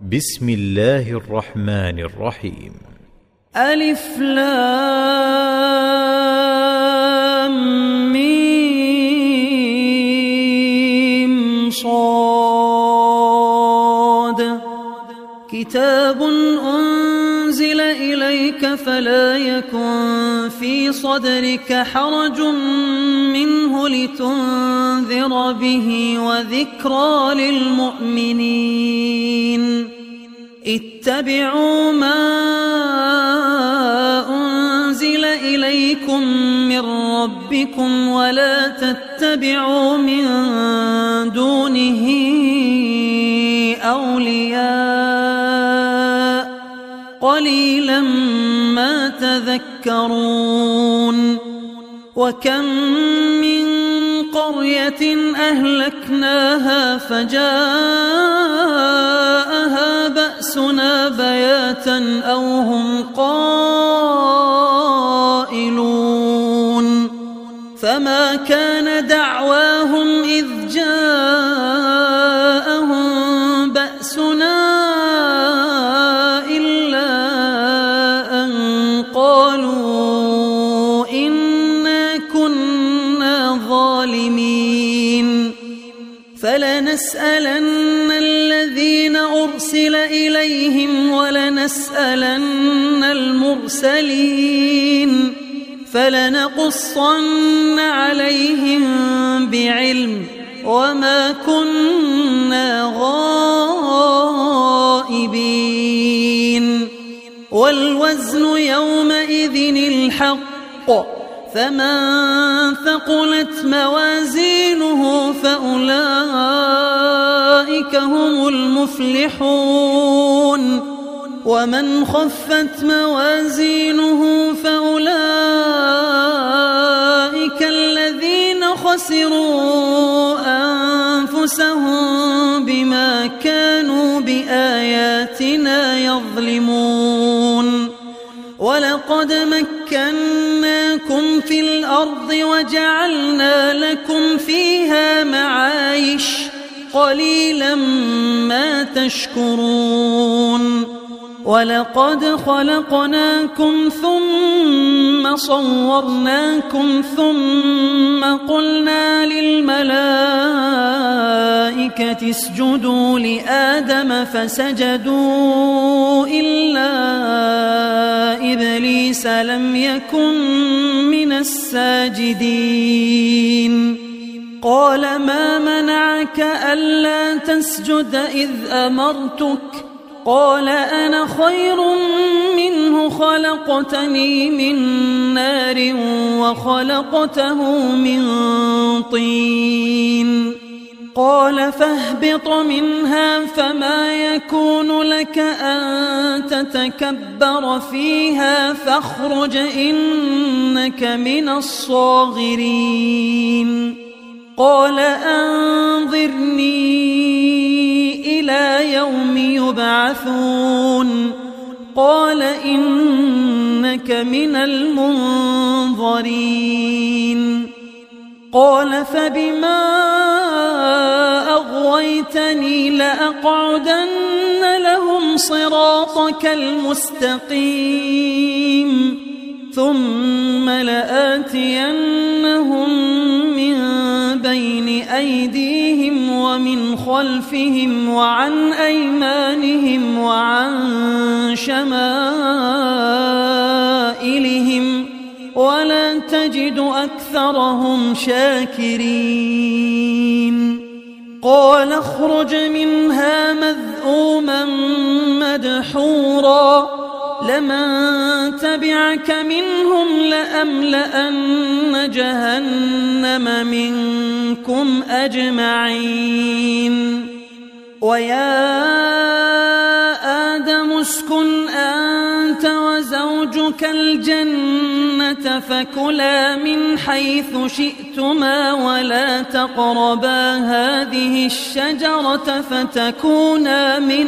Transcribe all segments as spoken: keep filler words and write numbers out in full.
بسم الله الرحمن الرحيم. ألف لام ميم صاد كتاب أنزل إليك فلا يكن في صدرك حرج منه لتنذر به وذكرى للمؤمنين. اتبعوا ما أنزل إليكم من ربكم ولا تتبعوا من دونه أولياء قليلا ما تذكرون. وكم من قرية أهلكناها فجاءها بأسنا بياتا أو هم قائلون فما كان دعواهم إذ جاءهم بأسنا إلا أن قالوا إنا كنا ظالمين. فلنسألن الذين أرسل إليهم ولنسألن المرسلين فلنقصن عليهم بعلم وما كنا غائبين. والوزن يومئذ الحق فمن ثقلت موازينه فأولئك هم المفلحون ومن خفت موازينه فأولئك الذين خسروا أنفسهم بما كانوا بآياتنا يظلمون. ولقد مكناكم في الأرض وجعلنا لكم فيها معايش قليلا ما تشكرون. ولقد خلقناكم ثم صورناكم ثم قلنا للملائكة اسجدوا لآدم فسجدوا إلا إبليس لم يكن من الساجدين. قال ما منعك ألا تسجد إذ أمرتك؟ قال أنا خير منه خلقتني من نار وخلقته من طين. قال فاهبط منها فما يكون لك أن تتكبر فيها فاخرج إنك من الصاغرين. قال أنظرني إلى يوم يبعثون. قال إنك من المنظرين. قال فبما أغويتني لأقعدن لهم صراطك المستقيم ثم لآتينهم من بين أيديهم ومن خلفهم وعن أيمانهم وعن شمائلهم ولا تجد أكثرهم شاكرين. قال اخرج منها مذءوما مدحورا لمن تبعك منهم لأملأن جهنم منكم أجمعين. ويا آدم اسكن أنت وزوجك الجنة فكلا من حيث شئتما ولا تقربا هذه الشجرة فتكونا من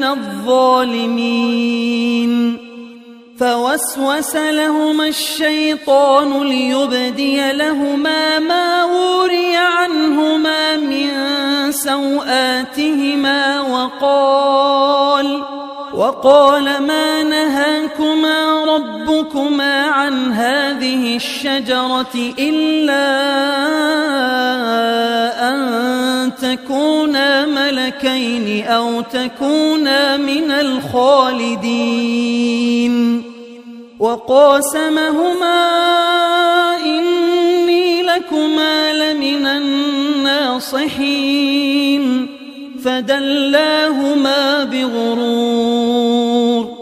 الظالمين. فوسوس لهما الشيطان ليبدي لهما ما وري عنهما من سوآتهما وقال وقال ما نهاكما ربكما عن هذه الشجرة إلا أن تكونا ملكين أو تكونا من الخالدين وقاسمهما إني لكما لمن الناصحين فدلاهما بغرور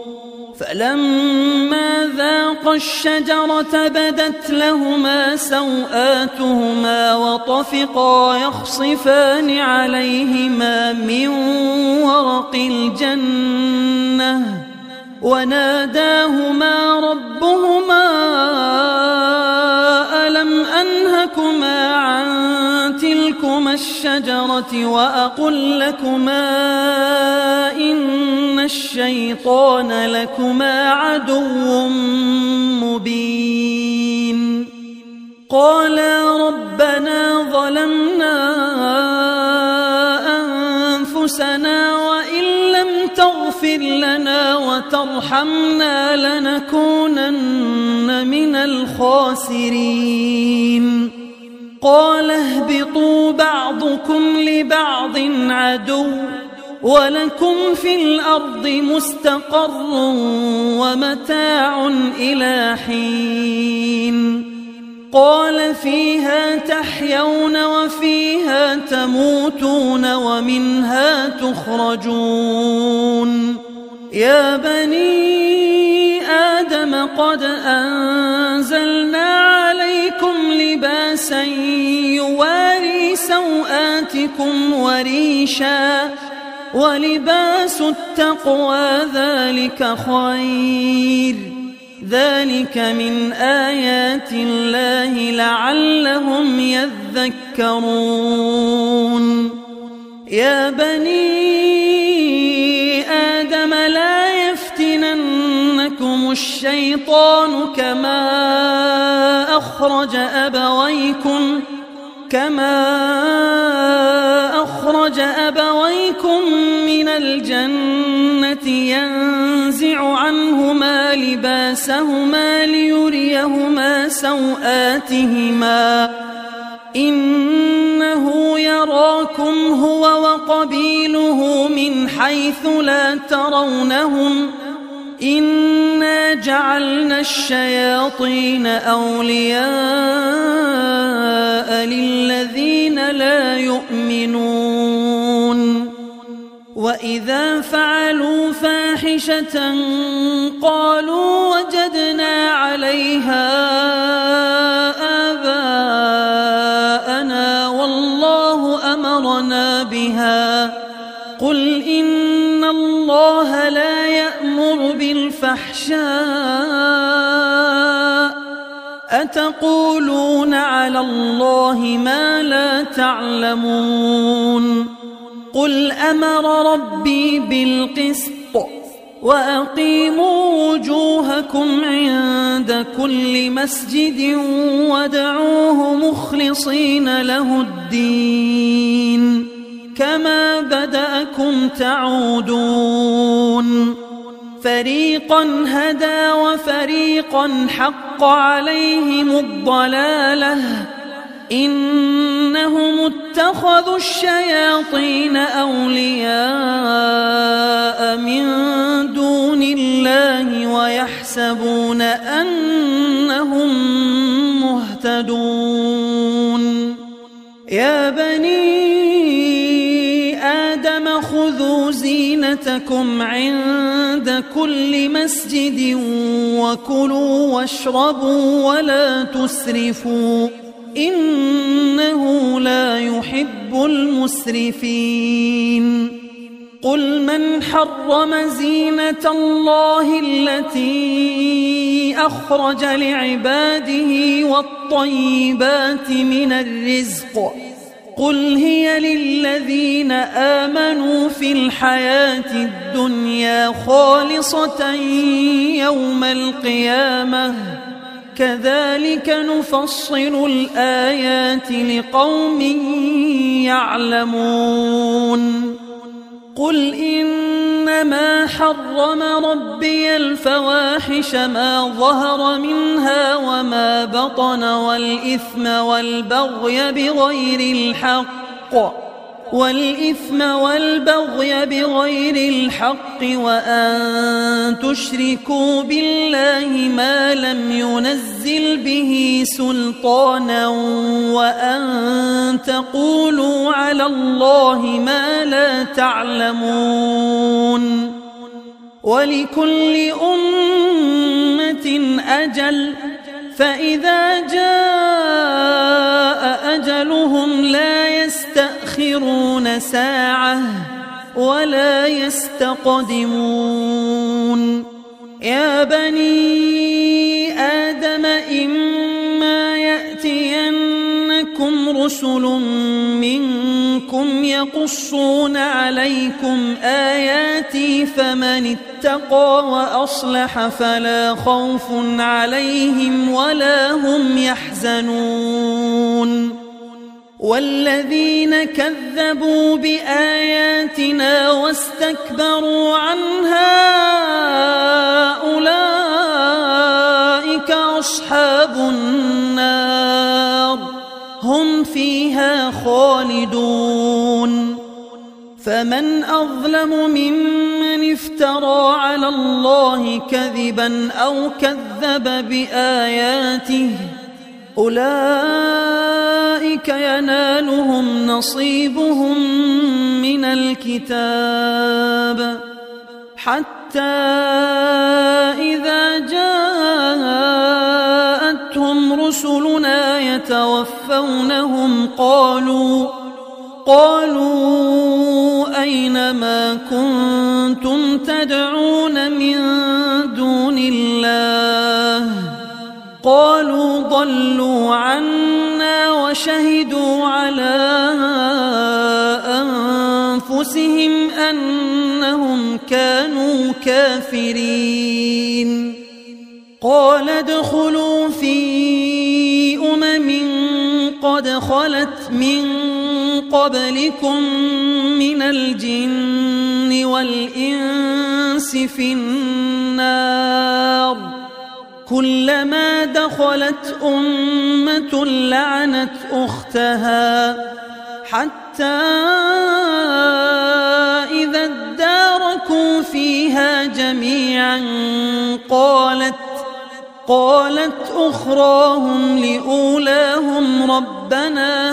فلما ذاقا الشجرة بدت لهما سوآتهما وطفقا يخصفان عليهما من ورق الجنة وناداهما ربهما ألم أنهكما عن تلكما الشجرة وأقل لكما إن الشيطان لكما عدو مبين قالا ربنا ظلمنا أنفسنا وإن لم تغفر لنا وترحمنا لنكونن من الخاسرين قال اهبطوا بعضكم لبعض عدو ولكم في الأرض مستقر ومتاع إلى حين قال فيها تحيون وفيها تموتون ومنها تخرجون يا بني آدم قد أنزلنا عليكم لباسا يواري سوآتكم وريشا ولباس التقوى ذلك خير ذلك من آيات الله لعلهم يذكرون يا بني آدم لا يفتننكم الشيطان كما أخرج أبويكم كما أخرج أبويكم من الجنة ينزع عنهما لباسهما ليريهما سوآتهما إنه يراكم هو وقبيله من حيث لا ترونهم إنا جعلنا الشياطين أولياء للذين لا يؤمنون وإذا فعلوا فاحشة قالوا وجدنا عليها آباءنا والله أمرنا بها قل إن الله لا يأمر بالفحشاء أتقولون على الله ما لا تعلمون قل أمر ربي بالقسط وأقيموا وجوهكم عند كل مسجد وادعوه مخلصين له الدين كما بدأكم تعودون فريقا هدى وفريقا حق عليهم الضلالة إنهم اتخذوا الشياطين أولياء من دون الله ويحسبون أنهم مهتدون يا بني آدم خذوا زينتكم عند كل مسجد وكلوا واشربوا ولا تسرفوا إنه لا يحب المسرفين قل من حرم زينة الله التي أخرج لعباده والطيبات من الرزق قل هي للذين آمنوا في الحياة الدنيا خالصة يوم القيامة كذلك نفصل الآيات لقوم يعلمون قل إن إنما حرم ربي الفواحش ما ظهر منها وما بطن والإثم والبغي بغير الحق والإثم والبغي بغير الحق وأن تشركوا بالله ما لم ينزل به سلطانا وأن تقولوا على الله ما لا تعلمون ولكل أمة أجل فإذا جاء أجلهم لا يستأخرون ساعة ولا يستقدمون يا بني آدم إما يأتينكم رسل منكم يقصون عليكم آياتي فمن اتقى وأصلح فلا خوف عليهم ولا هم يحزنون والذين كذبوا بآياتنا واستكبروا عنها أولئك أصحاب النار هم فيها خالدون فمن أظلم ممن افترى على الله كذبا أو كذب بآياته أولئك ينالهم نصيبهم من الكتاب حتى إذا جاءتهم رسلنا يتوفونهم قالوا قالوا أين ما كنتم تدعون من دون الله قالوا ضلوا عنا وشهدوا على أنفسهم أنهم كانوا كافرين قال ادخلوا في أمم قد خلت من قبلكم من الجن والإنس في النار كلما دخلت أمة لعنت أختها حتى إذا اداركوا فيها جميعا قالت قالت أخراهم لأولاهم ربنا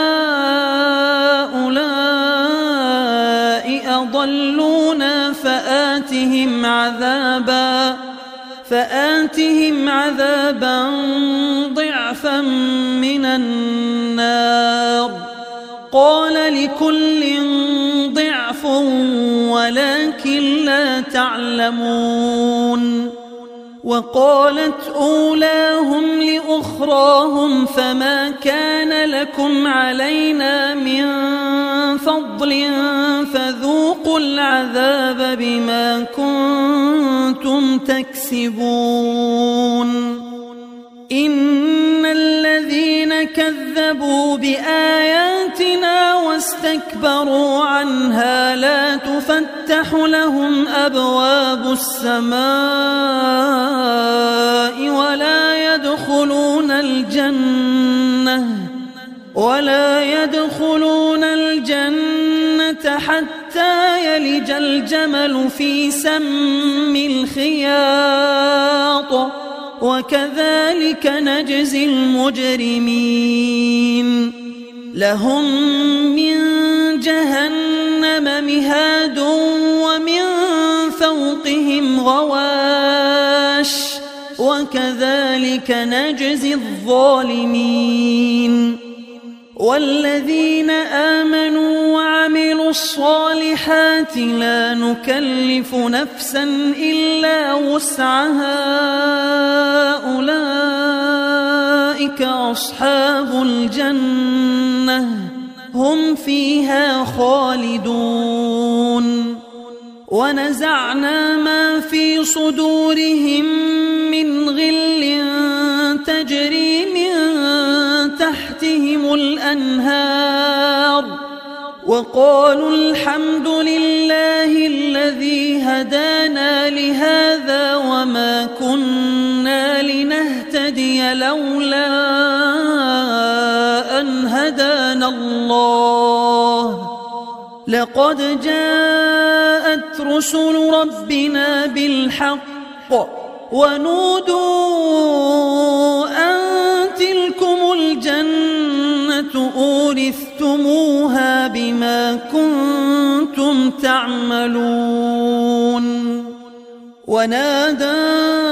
هؤلاء أضلونا فآتهم عذابا فآتهم عذابا ضعفا من النار قال لكل ضعف ولكن لا تعلمون وقالت أولاهم لأخراهم فما كان لكم علينا من فضل فذوقوا العذاب بما كنتم تكسبون إن الذين كذبوا بآياتنا واستكبروا عنها لا تفتح لهم أبواب السماء ولا يدخلون الجنة ولا يدخلون الجنة حتى يلج الجمل في سم الخياط وكذلك نجزي المجرمين لهم من جهنم مهاد ومن فوقهم غواش وكذلك نجزي الظالمين والذين آمنوا وعملوا الصالحات لا نكلف نفسا إلا وسعها أولئك أصحاب الجنة هم فيها خالدون ونزعنا ما في صدورهم من غل تجري من تحتهم الأنهار وقالوا الحمد لله الذي هدانا لهذا وما كنا لنهتدي لولا أن هدانا الله لقد جاءت رسل ربنا بالحق ونودوا أن تلكم الجنة أورثتموها بما كنتم تعملون. ونادى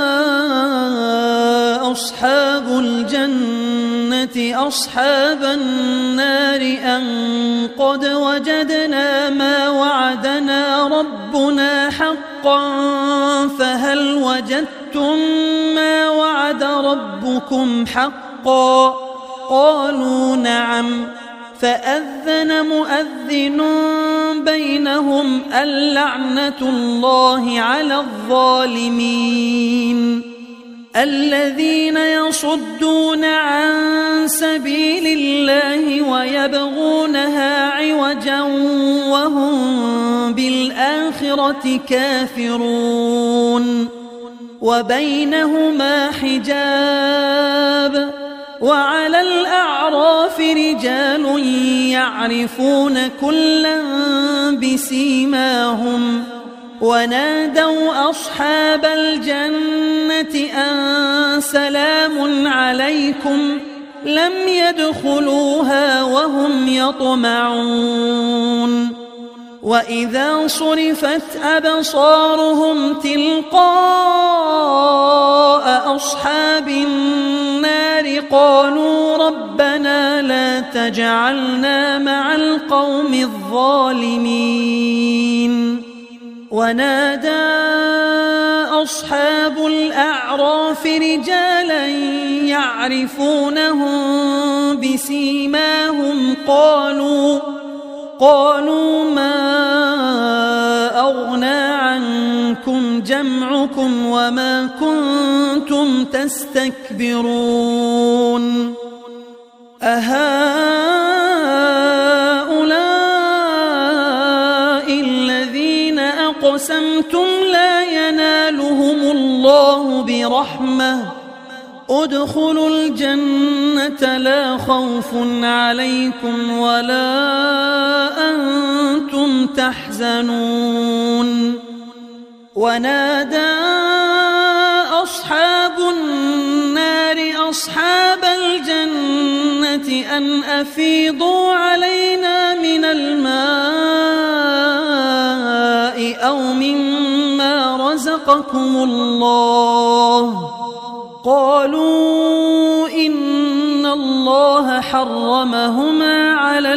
أصحاب الجنة أصحاب النار أن قد وجدنا ما وعدنا ربنا حقا فهل وجدتم ما وعد ربكم حقا؟ قالوا نعم. فأذن مؤذن بينهم اللعنة الله على الظالمين الذين يصدون عن سبيل الله ويبغونها عوجا وهم بالآخرة كافرون. وبينهما حجاب وعلى الأعراف رجال يعرفون كلا بسيماهم ونادوا أصحاب الجنة أن سلام عليكم لم يدخلوها وهم يطمعون. وإذا صرفت أبصارهم تلقاء أصحاب النار قالوا ربنا لا تجعلنا مع القوم الظالمين. ونادى أصحاب الأعراف رجالا يعرفونهم بسيماهم قالوا قالوا ما أغنى عنكم جمعكم وما كنتم تستكبرون أهؤلاء الذين أقسمتم لا ينالهم الله برحمة ادخلوا الجنة لا خوف عليكم ولا أنتم تحزنون. ونادى أصحاب النار أصحاب الجنة أن أفيضوا علينا من الماء أو مما رزقكم الله قالوا إن الله حرمهما على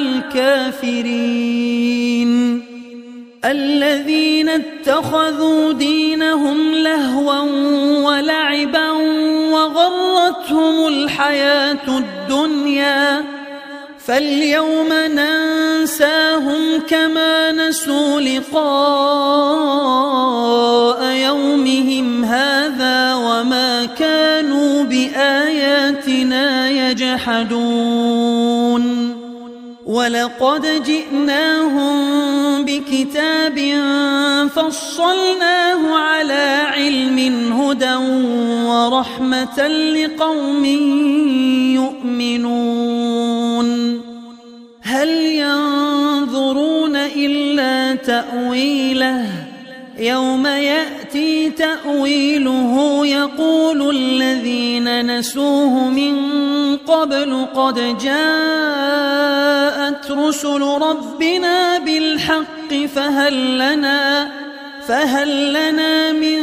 الكافرين الذين اتخذوا دينهم لهوا ولعبا وغرتهم الحياة الدنيا فاليوم ننساهم كما نسوا لقاء يومهم هذا وما كانوا بآياتنا يجحدون. ولقد جئناهم بكتاب فصلناه على علم هدى ورحمة لقوم يؤمنون. هل ينظرون إلا تأويله يوم يأتي تأويله يقول الذين نسوه من قبل قد جاءت رسل ربنا بالحق فهل لنا فهل لنا من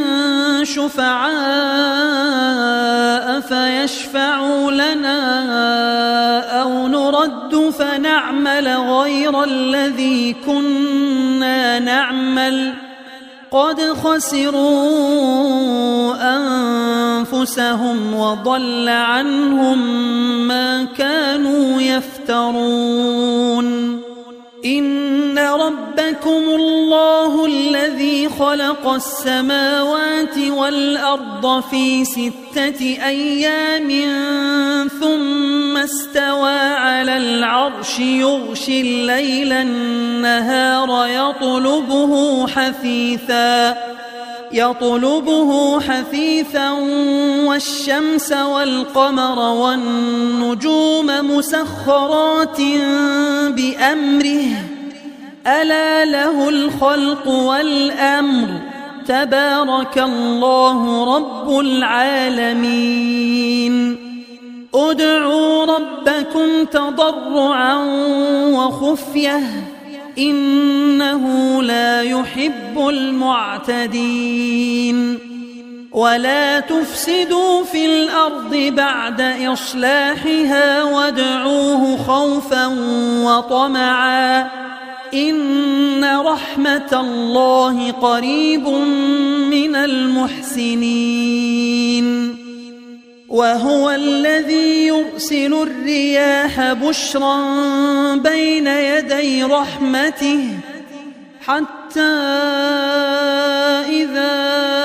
شفعاء فيشفعوا لنا أو نرد فنعمل غير الذي كنا نعمل قد خسروا أنفسهم وضل عنهم ما كانوا يفترون. إن ربكم الله الذي خلق السماوات والأرض في ستة أيام ثم استوى على العرش يغشي الليل النهار يطلبه حثيثا يطلبه حثيثا والشمس والقمر والنجوم مسخرات بأمره ألا له الخلق والأمر تبارك الله رب العالمين ادعوا ربكم تضرعا وخفية إنه لا يحب المعتدين ولا تفسدوا في الأرض بعد إصلاحها وادعوه خوفا وطمعا إن رحمة الله قريب من المحسنين وهو الذي يرسل الرياح بشرا بين يدي رحمته حتى إذا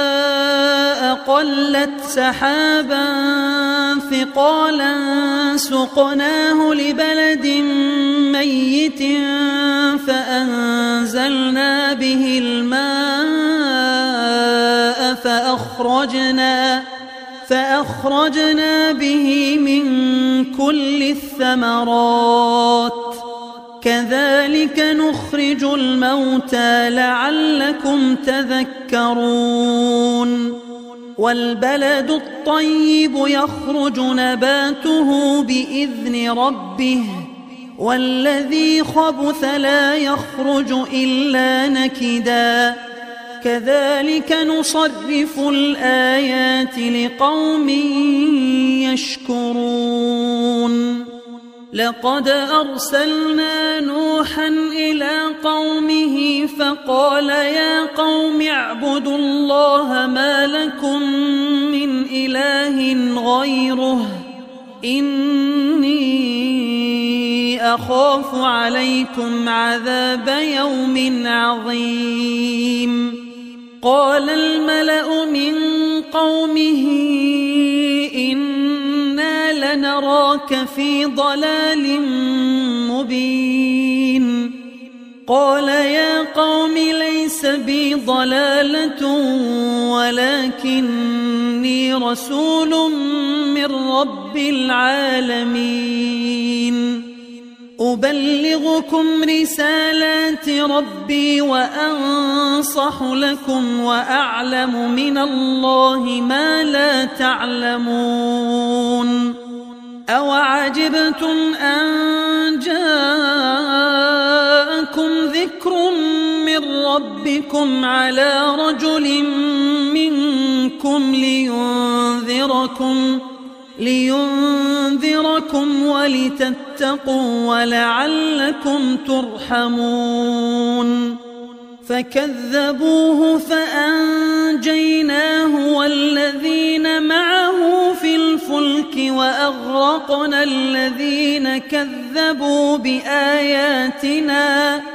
أقلت سحابا ثقالا سقناه لبلد ميت فأنزلنا به الماء فأخرجنا فأخرجنا به من كل الثمرات كذلك نخرج الموتى لعلكم تذكرون والبلد الطيب يخرج نباته بإذن ربه والذي خبث لا يخرج إلا نكدا كذلك نصرف الآيات لقوم يشكرون لقد أرسلنا نوحا إلى قومه فقال يا قوم اعبدوا الله ما لكم من إله غيره إني أخاف عليكم عذاب يوم عظيم قال الملأ من قومه إنا لنراك في ضلال مبين قال يا قوم ليس بي ضلالة ولكني رسول من رب العالمين أبلغكم رسالات ربي وأنصح لكم وأعلم من الله ما لا تعلمون أوعجبتم أن جاءكم ذكر من ربكم على رجل منكم لينذركم لينذركم ولتتقوا ولعلكم ترحمون فكذبوه فأنجيناه والذين معه في الفلك وأغرقنا الذين كذبوا بآياتنا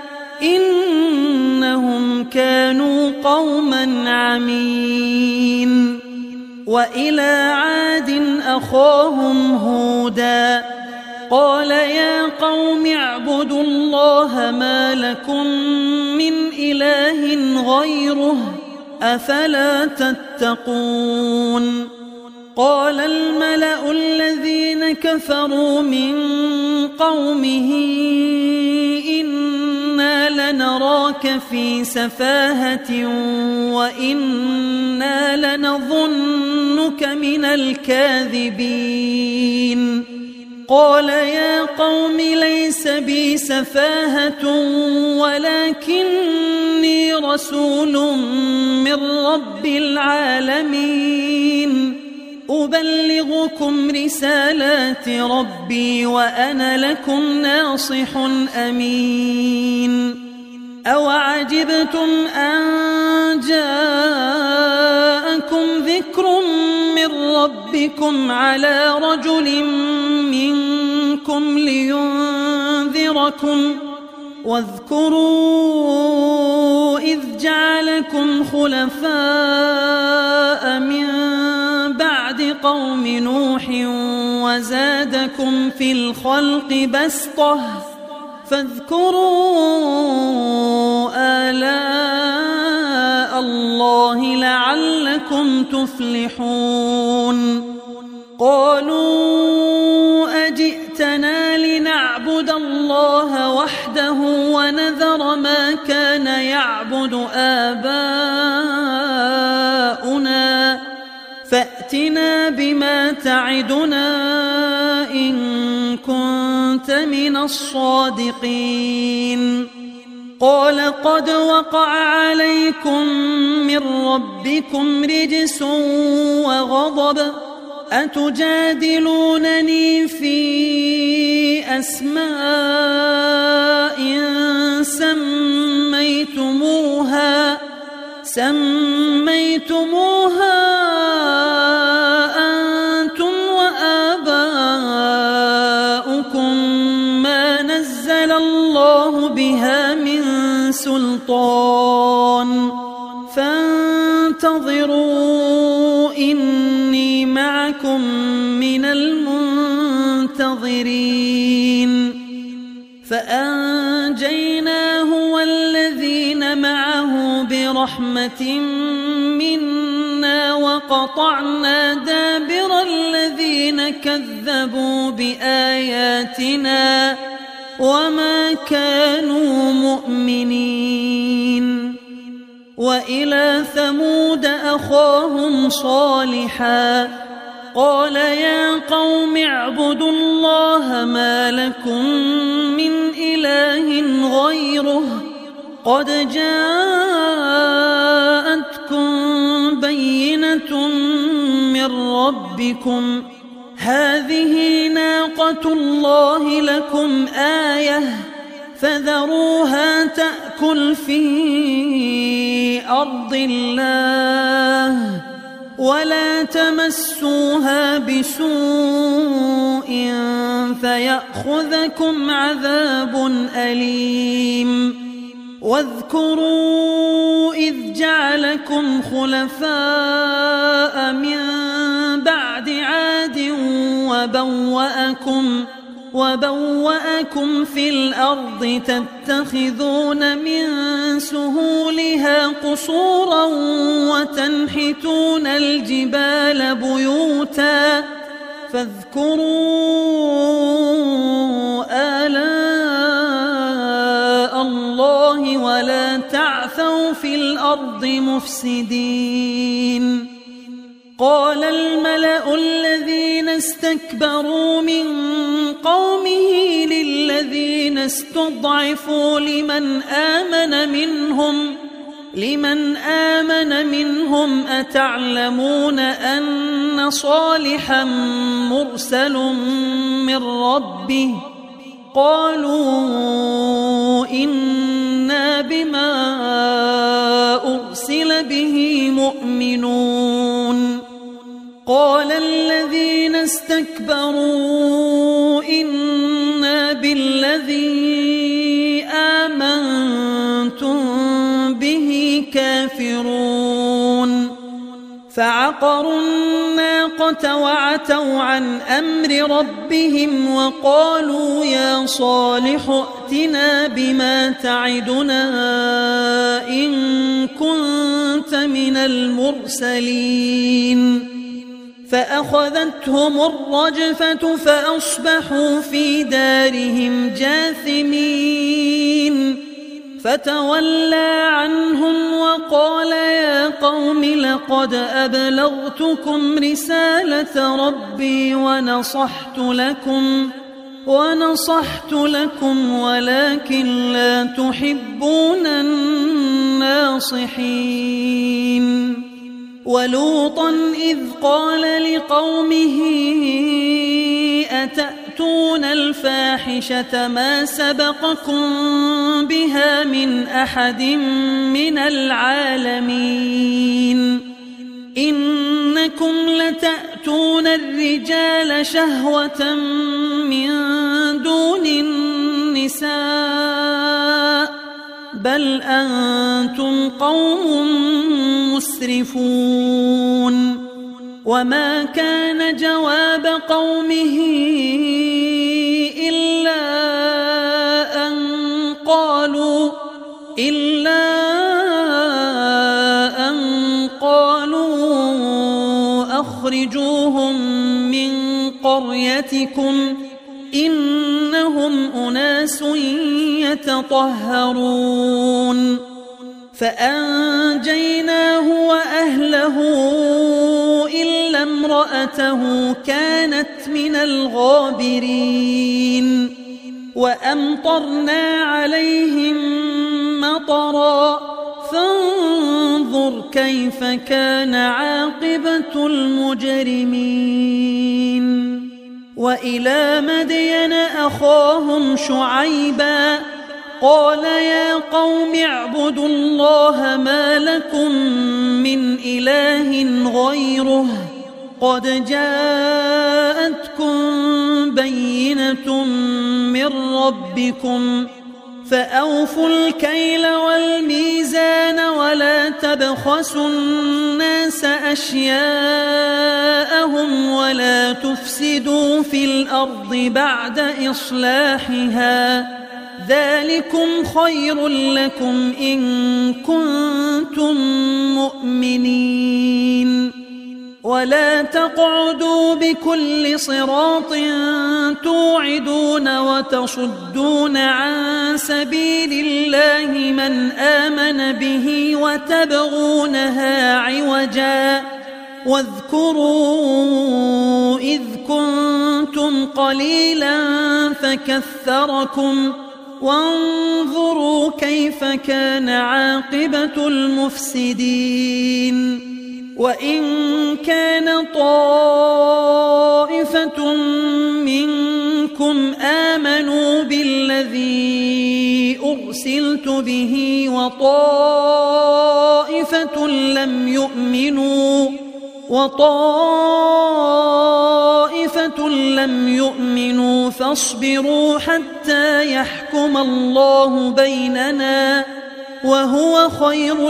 إنهم كانوا قوما عمين وإلى عاد أخاهم هودا قال يا قوم اعبدوا الله ما لكم من إله غيره أفلا تتقون قال الملأ الذين كفروا من قومه إنا لنراك في سفاهة وإنا لنظنك من الكاذبين قال يا قوم ليس بي سفاهة ولكني رسول من رب العالمين أبلغكم رسالات ربي وأنا لكم ناصح أمين أوعجبتم أن جاءكم ذكر من ربكم على رجل منكم لينذركم واذكروا إذ جعلكم خلفاء من بعد قوم نوح وزادكم في الخلق بسطة فاذكروا آلاء الله لعلكم تفلحون قالوا أجئتنا لنعبد الله وحده ونذر ما كان يعبد آباؤنا فأتنا بما تعدنا إن كنت من الصادقين قال قد وقع عليكم من ربكم رجس وغضب أتجادلونني في أسماء سميتموها سميتموها أنتم وآباؤكم ما نزل الله بها من سلطان فانتظروا إني معكم من المنتظرين فأنجيناه والذين معه برحمة منا وقطعنا دابر الذين كذبوا بآياتنا وما كانوا مؤمنين وإلى ثمود أخاهم صالحا قال يا قوم اعبدوا الله ما لكم من إله غيره قد جاءتكم بينة من ربكم هذه ناقة الله لكم آية فذروها تأكل في أرض الله ولا تمسوها بسوء فيأخذكم عذاب أليم واذكروا إذ جعلكم خلفاء من بعد عاد وبوأكم وبوأكم في الأرض تتخذون من سهولها قصورا وتنحتون الجبال بيوتا فاذكروا آلاء الله ولا تعثوا في الأرض مفسدين قال الملأ الذين استكبروا من قومه للذين استضعفوا لمن آمن منهم لمن آمن منهم أتعلمون أن صالحا مرسل من ربه قالوا إنا بما أرسل به مؤمنون قال الذين استكبروا إنا بالذي آمنتم به كافرون فعقروا الناقة وعتوا عن أمر ربهم وقالوا يا صالح ائتنا بما تعدنا إن كنت من المرسلين فأخذتهم الرجفة فأصبحوا في دارهم جاثمين فتولى عنهم وقال يا قوم لقد أبلغتكم رسالة ربي ونصحت لكم ونصحت لكم ولكن لا تحبون الناصحين ولوطا إذ قال لقومه أتأتون الفاحشة ما سبقكم بها من أحد من العالمين إنكم لتأتون الرجال شهوة من دون النساء بل أنتم قوم مسرفون. وما كان جواب قومه إلا أن قالوا إلا أن قالوا أخرجوهم من قريتكم إنهم أناس يتطهرون. فأنجيناه وأهله إلا امرأته كانت من الغابرين. وأمطرنا عليهم مطرا فانظر كيف كان عاقبة المجرمين. وإلى مدين أخاهم شعيبا قال يا قوم اعبدوا الله ما لكم من إله غيره قد جاءتكم بينة من ربكم فأوفوا الكيل والميزان ولا تبخسوا الناس أشياءهم ولا تفسدوا في الأرض بعد إصلاحها ذلكم خير لكم إن كنتم مؤمنين. ولا تقعدوا بكل صراط توعدون وتصدون عن سبيل الله من آمن به وتبغونها عوجا واذكروا إذ كنتم قليلا فكثركم وانظروا كيف كان عاقبة المفسدين. وإن كان طائفة منكم آمنوا بالذي أرسلت به وطائفة لم يؤمنوا وطائفة لم يؤمنوا فاصبروا حتى يحكم الله بيننا وهو خير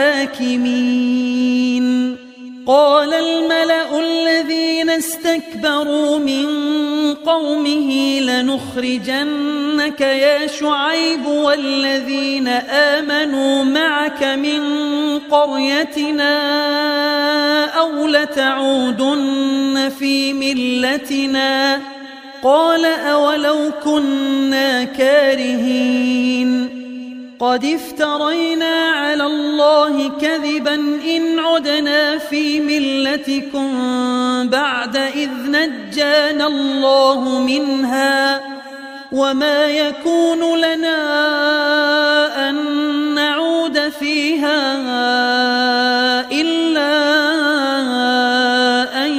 الحاكمين. قال الملأ الذين استكبروا من قومه لنخرجنك يا شعيب والذين آمنوا معك من قريتنا أو لتعودن في ملتنا قال أولو كنا كارهين قد افترينا على الله كذبا إن عدنا في ملتكم بعد إذ نجانا الله منها وما يكون لنا أن نعود فيها إلا أن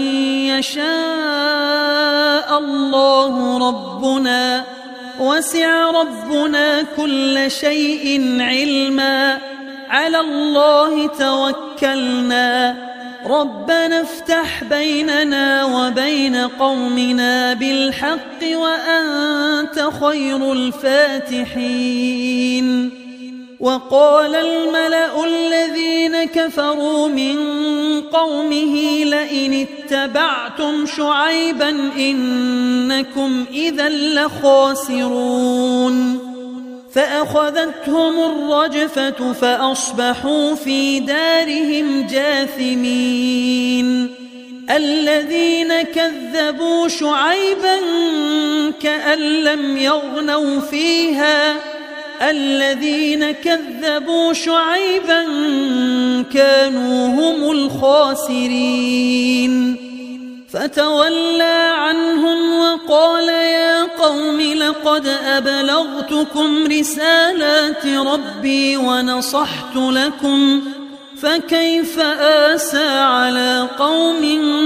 يشاء الله ربنا وسع ربنا كل شيء علما على الله توكلنا ربنا افتح بيننا وبين قومنا بالحق وأنت خير الفاتحين. وقال الملأ الذين كفروا من قومه لئن اتبعتم شعيبا إنكم إذا لخاسرون. فأخذتهم الرجفة فأصبحوا في دارهم جاثمين. الذين كذبوا شعيبا كأن لم يغنوا فيها الذين كذبوا شعيبا كانوا هم الخاسرين. فتولى عنهم وقال يا قوم لقد أبلغتكم رسالات ربي ونصحت لكم فكيف آسى على قوم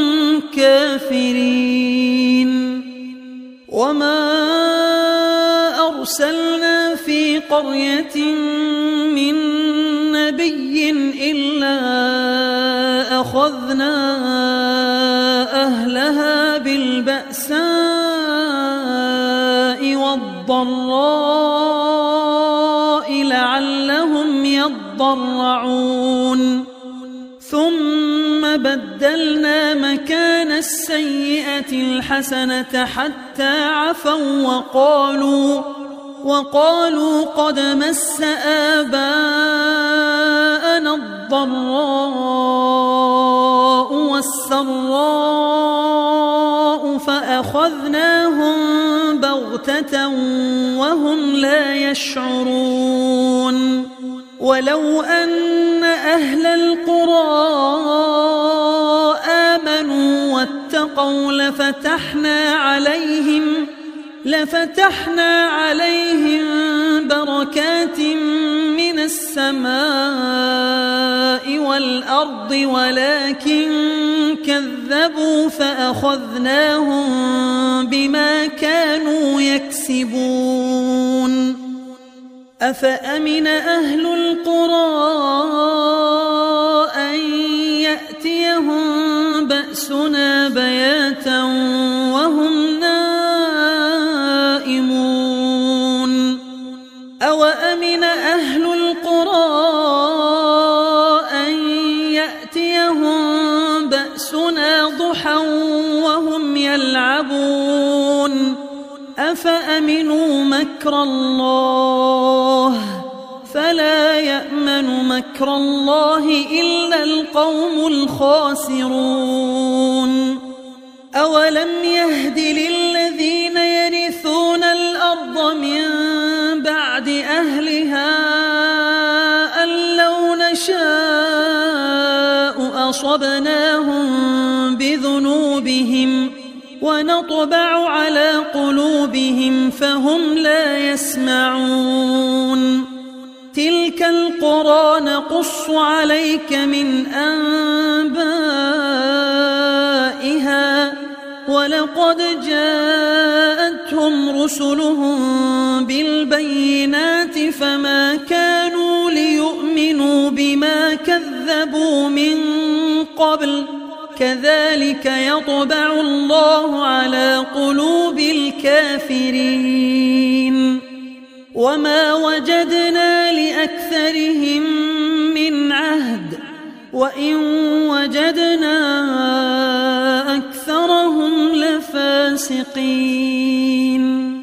كافرين. وما أرسلنا في قرية من نبي إلا أخذنا أهلها بالبأساء والضراء لعلهم يضرعون ثم بدلنا مكان السيئة الحسنة حتى عفوا وقالوا وقالوا قد مس آباءنا الضراء والسراء فأخذناهم بغتة وهم لا يشعرون ولو أن أهل القرى آمنوا واتقوا لفتحنا عليهم لفتحنا عليهم بركات من السماء والأرض ولكن كذبوا فأخذناهم بما كانوا يكسبون أفأمن أهل القرى أن يأتيهم بأسنا بياتا وهم نائمون أوأمن أهل القرى أن يأتيهم بأسنا ضحى وهم يلعبون أفأمنوا مكر الله فلا يأمن مكر الله إلا القوم الخاسرون أولم يهد للذين يرثون الأرض من بعد أهلها أن لو نشاء أصبناهم بذنوبهم ونطبع على قلوبهم فهم لا يسمعون تلك القرى نقص عليك من أنبائها ولقد جاءتهم رسلهم بالبينات فما كانوا ليؤمنوا بما كذبوا من قبل كذلك يطبع الله على قلوب الكافرين وما وجدنا لأكثرهم من عهد وإن وجدنا أكثرهم لفاسقين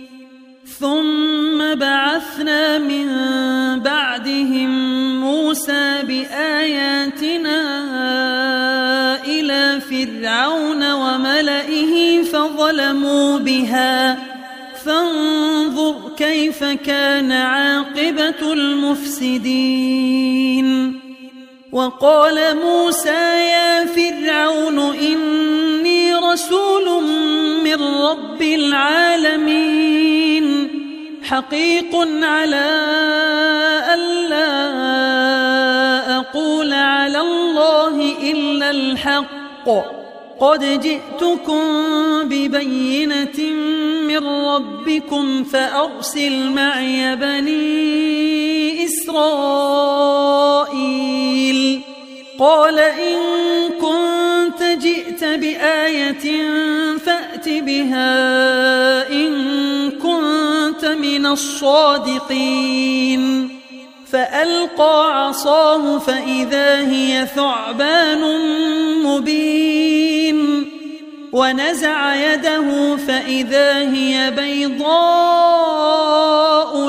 ثم بعثنا من بعدهم موسى بآياتنا إلى فرعون وملئه فظلموا بها فانظر كيف كان عاقبة المفسدين وقال موسى يا فرعون إني رسول من رب العالمين حقيق على ألا أقول على الله إلا الحق قد جئتكم ببينة من ربكم فأرسل معي بني إسرائيل قال إن كنت جئت بآية فأت بها إن كنت من الصادقين فألقى عصاه فإذا هي ثعبان مبين ونزع يده فإذا هي بيضاء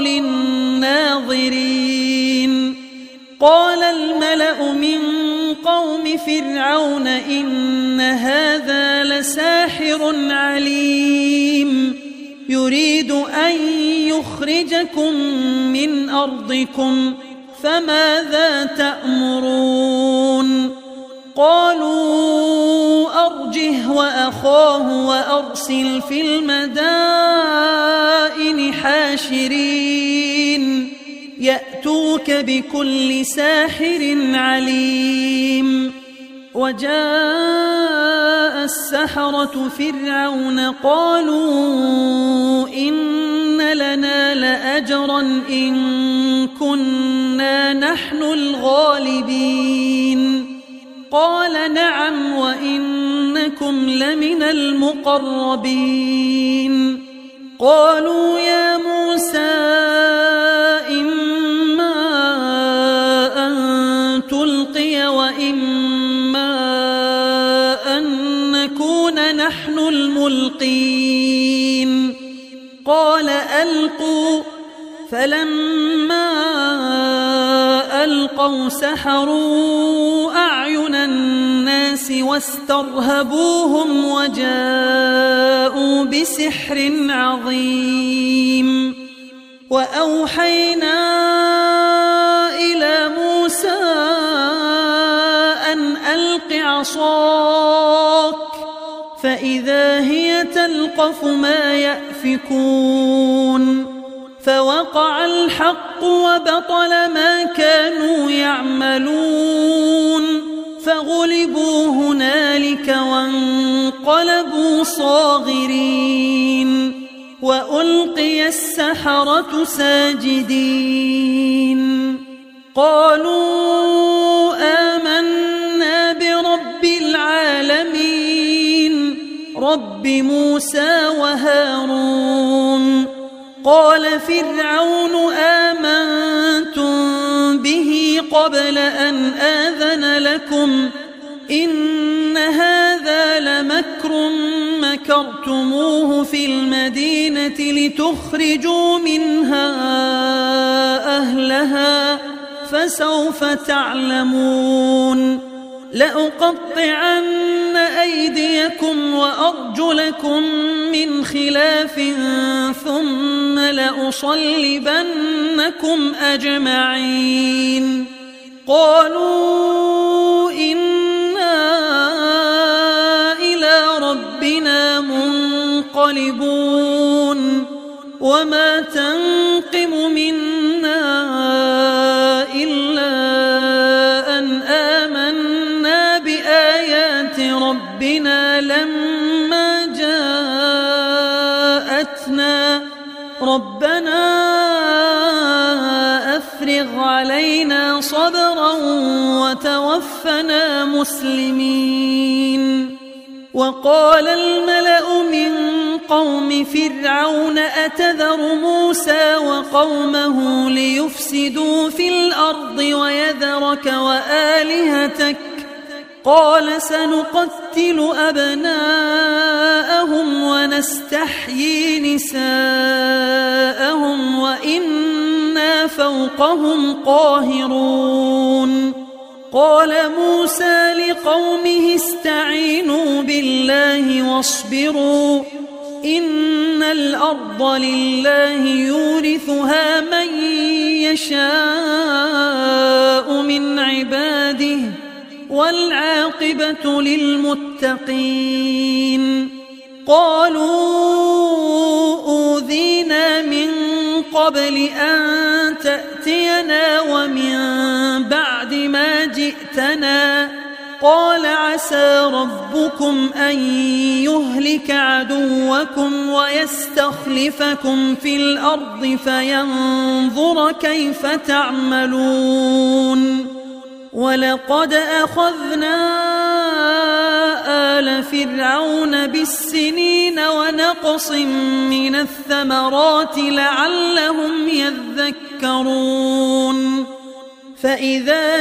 للناظرين قال الملأ من قوم فرعون إن هذا لساحر عليم يريد أن يخرجكم من أرضكم فماذا تأمرون قالوا أرجه وأخاه وأرسل في المدائن حاشرين يأتوك بكل ساحر عليم وجاء السحرة فرعون قالوا إن لنا لأجرا إن كنا نحن الغالبين قال نعم وإنكم لمن المقربين قالوا يا موسى إما أن نلقي وإما أن نكون نحن الملقين قال ألقوا فلما ألقوا سحروا أعين الناس واسترهبوهم وجاءوا بسحر عظيم وأوحينا إلى موسى أن ألق عصاك فإذا هي تلقف ما يأفكون فوقع الحق وبطل ما كانوا يعملون فغلبوا هنالك وانقلبوا صاغرين وألقي السحرة ساجدين قالوا آمنا برب العالمين رب موسى وهارون قال فرعون آمنتم به قبل أن آذن لكم إن هذا لمكر مكرتموه في المدينة لتخرجوا منها أهلها فسوف تعلمون لأقطعن أيديكم وأرجلكم من خلاف ثم لأصلبنكم أجمعين قالوا إنا إلى ربنا منقلبون وما تنقم منا إلا أن آمنا بآيات ربنا لما جاءتنا ربنا أفرغ علينا صبرا وتوفنا مسلمين وقال الملأ من قوم فرعون أتذر موسى وقومه ليفسدوا في الأرض ويذرك وآلهتك قال سنقتل أبناءهم ونستحيي نساءهم وإنا فوقهم قاهرون قال موسى لقومه استعينوا بالله واصبروا إن الأرض لله يورثها من يشاء من عباده والعاقبة للمتقين قالوا أوذينا من قبل أن تأتينا ومن بعد ما جئتنا قال عسى ربكم أن يهلك عدوكم ويستخلفكم في الأرض فينظر كيف تعملون ولقد أخذنا آل فرعون بالسنين ونقص من الثمرات لعلهم يذكرون فإذا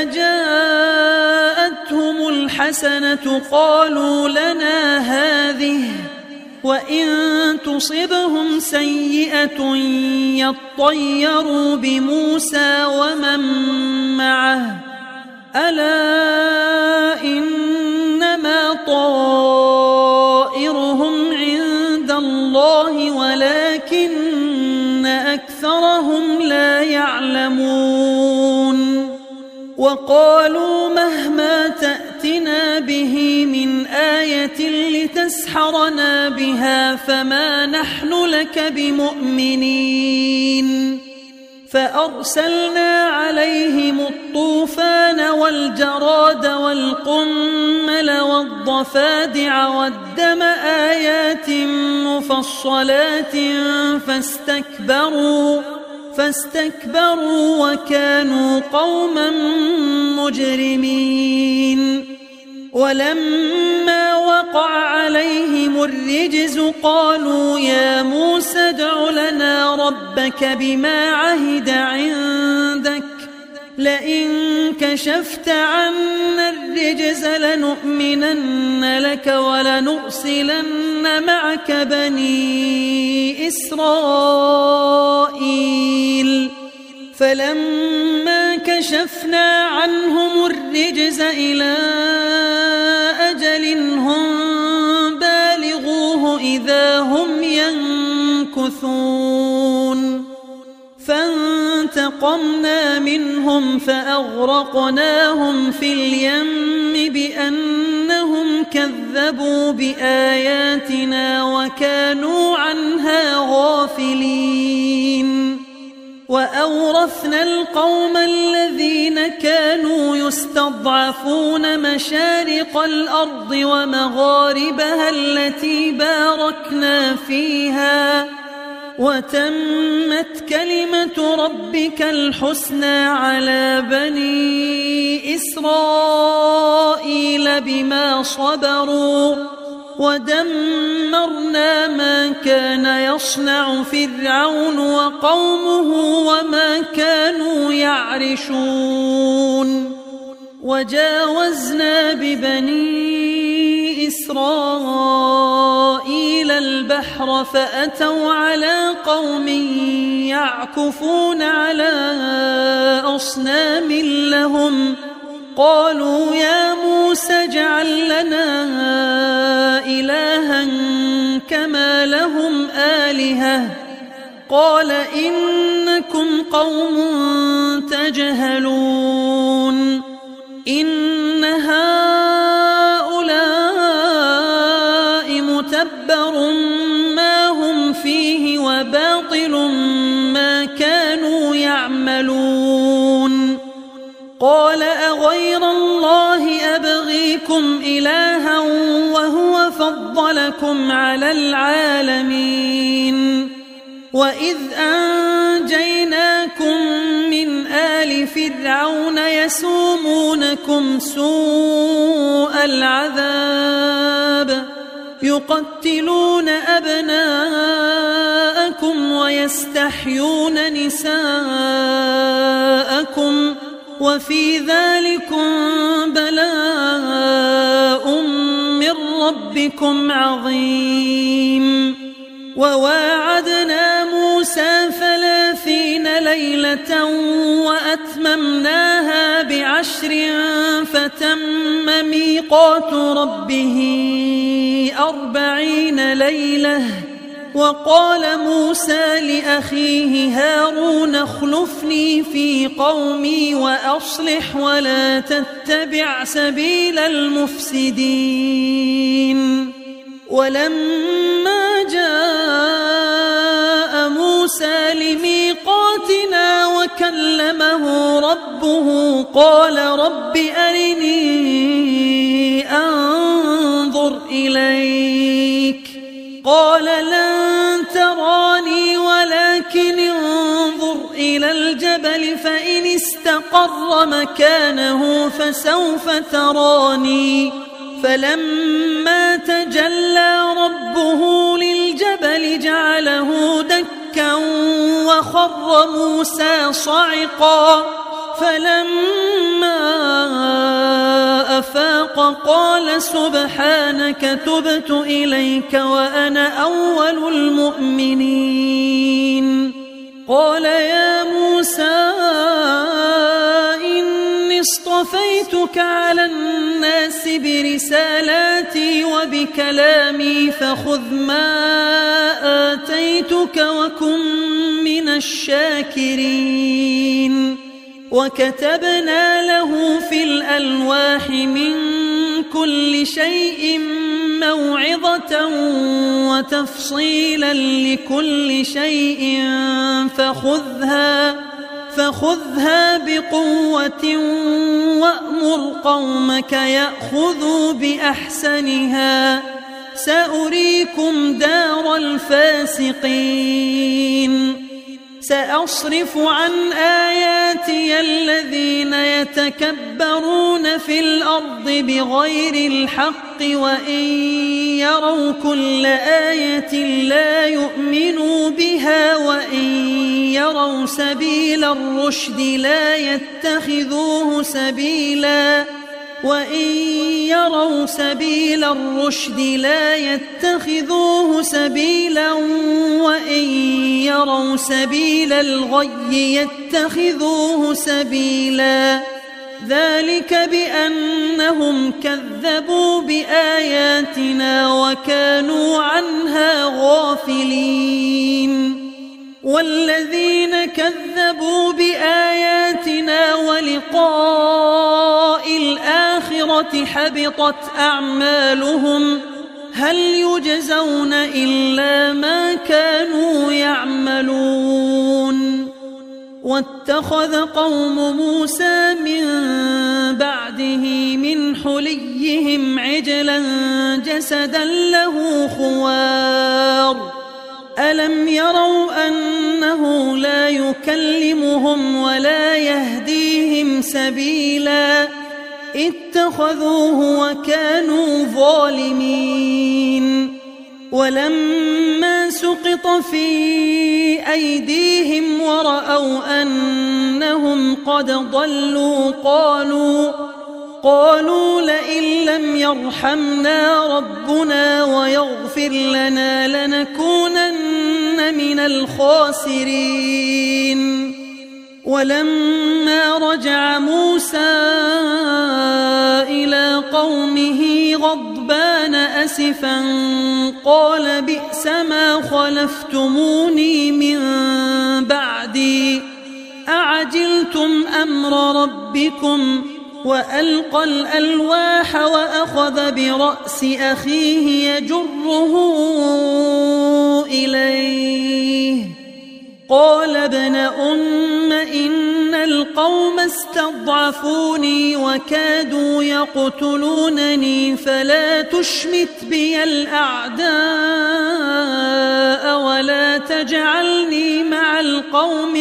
جاءتهم الحسنة قالوا لنا هذه وإن تصبهم سيئة يطيروا بموسى ومن معه ألا إنما طائرهم عند الله ولكن أكثرهم لا يعلمون وقالوا مهما تأتنا به من آية لتسحرنا بها فما نحن لك بمؤمنين فأرسلنا عليهم الطوفان والجراد والقمل والضفادع والدم آيات مفصلات فاستكبروا فاستكبروا وكانوا قوما مجرمين ولما وقع عليهم الرجز قالوا يا موسى ادع لنا ربك بما عهد عندك لئن كشفت عنا الرجز لنؤمنن لك ولنرسلن معك بني إسرائيل فلما كشفنا عنهم الرجز إلى أجل هم بالغوه إذا هم ينكثون فانتقمنا منهم فأغرقناهم في اليم بأنهم كذبوا بآياتنا وكانوا عنها غافلين وأورثنا القوم الذين كانوا يستضعفون مشارق الأرض ومغاربها التي باركنا فيها وتمت كلمة ربك الحسنى على بني إسرائيل بما صبروا ودمرنا ما كان يصنع فرعون وقومه وما كانوا يعرشون وجاوزنا ببني إسرائيل البحر فأتوا على قوم يعكفون على أصنام لهم قالوا يا موسى اجعل لنا إلها كما لهم آلهة قال إنكم قوم تجهلون إن هؤلاء متبر ما هم فيه وباطل ما كانوا يعملون قال أغير الله أبغيكم إلها وهو فضلكم على العالمين وإذ أنجيناكم من آل فرعون يسومونكم سوء العذاب يقتلون أبناءكم ويستحيون نساءكم وفي ذلكم بلاء من ربكم عظيم وواعدنا موسى ثلاثين ليلة وأتممناها بعشر فتم ميقات ربه أربعين ليلة وقال موسى لأخيه هارون اخلفني في قومي وأصلح ولا تتبع سبيل المفسدين ولما جاء موسى لميقاتنا وكلمه ربه قال رب أرني أنظر إليك قال لن تراني ولكن انظر إلى الجبل فإن استقر مكانه فسوف تراني فلما تجلى ربه للجبل جعله دكا وخر موسى صعقا فلما أفاق قال سبحانك تبت إليك وأنا أول المؤمنين قال يا موسى إني اصطفيتك على الناس برسالاتي وبكلامي فخذ ما آتيتك وكن من الشاكرين وكتبنا له في الألواح من كل شيء موعظة وتفصيلا لكل شيء فخذها فخذها بقوة وأمر قومك يأخذوا بأحسنها سأريكم دار الفاسقين سأصرف عن آياتي الذين يتكبرون في الأرض بغير الحق وإن يروا كل آية لا يؤمنوا بها وإن يروا سبيل الرشد لا يتخذوه سبيلا وإن يروا سبيل الرشد لا يتخذوه سبيلا وإن يروا سبيل الغي يتخذوه سبيلا ذلك بأنهم كذبوا بآياتنا وكانوا عنها غافلين والذين كذبوا بآياتنا ولقاء الآخرة حبطت أعمالهم هل يجزون إلا ما كانوا يعملون واتخذ قوم موسى من بعده من حليهم عجلا جسدا له خوار ألم يروا أنه لا يكلمهم ولا يهديهم سبيلا اتخذوه وكانوا ظالمين ولما سقط في أيديهم ورأوا أنهم قد ضلوا قالوا قالوا لئن لم يرحمنا ربنا ويغفر لنا لنكونن من الخاسرين ولما رجع موسى إلى قومه غضبان أسفا قال بئس ما خلفتموني من بعدي أعجلتم أمر ربكم وألقى الألواح وأخذ برأس أخيه يجره إليه قال ابن أم إن القوم استضعفوني وكادوا يقتلونني فلا تشمت بي الأعداء ولا تجعلني مع القوم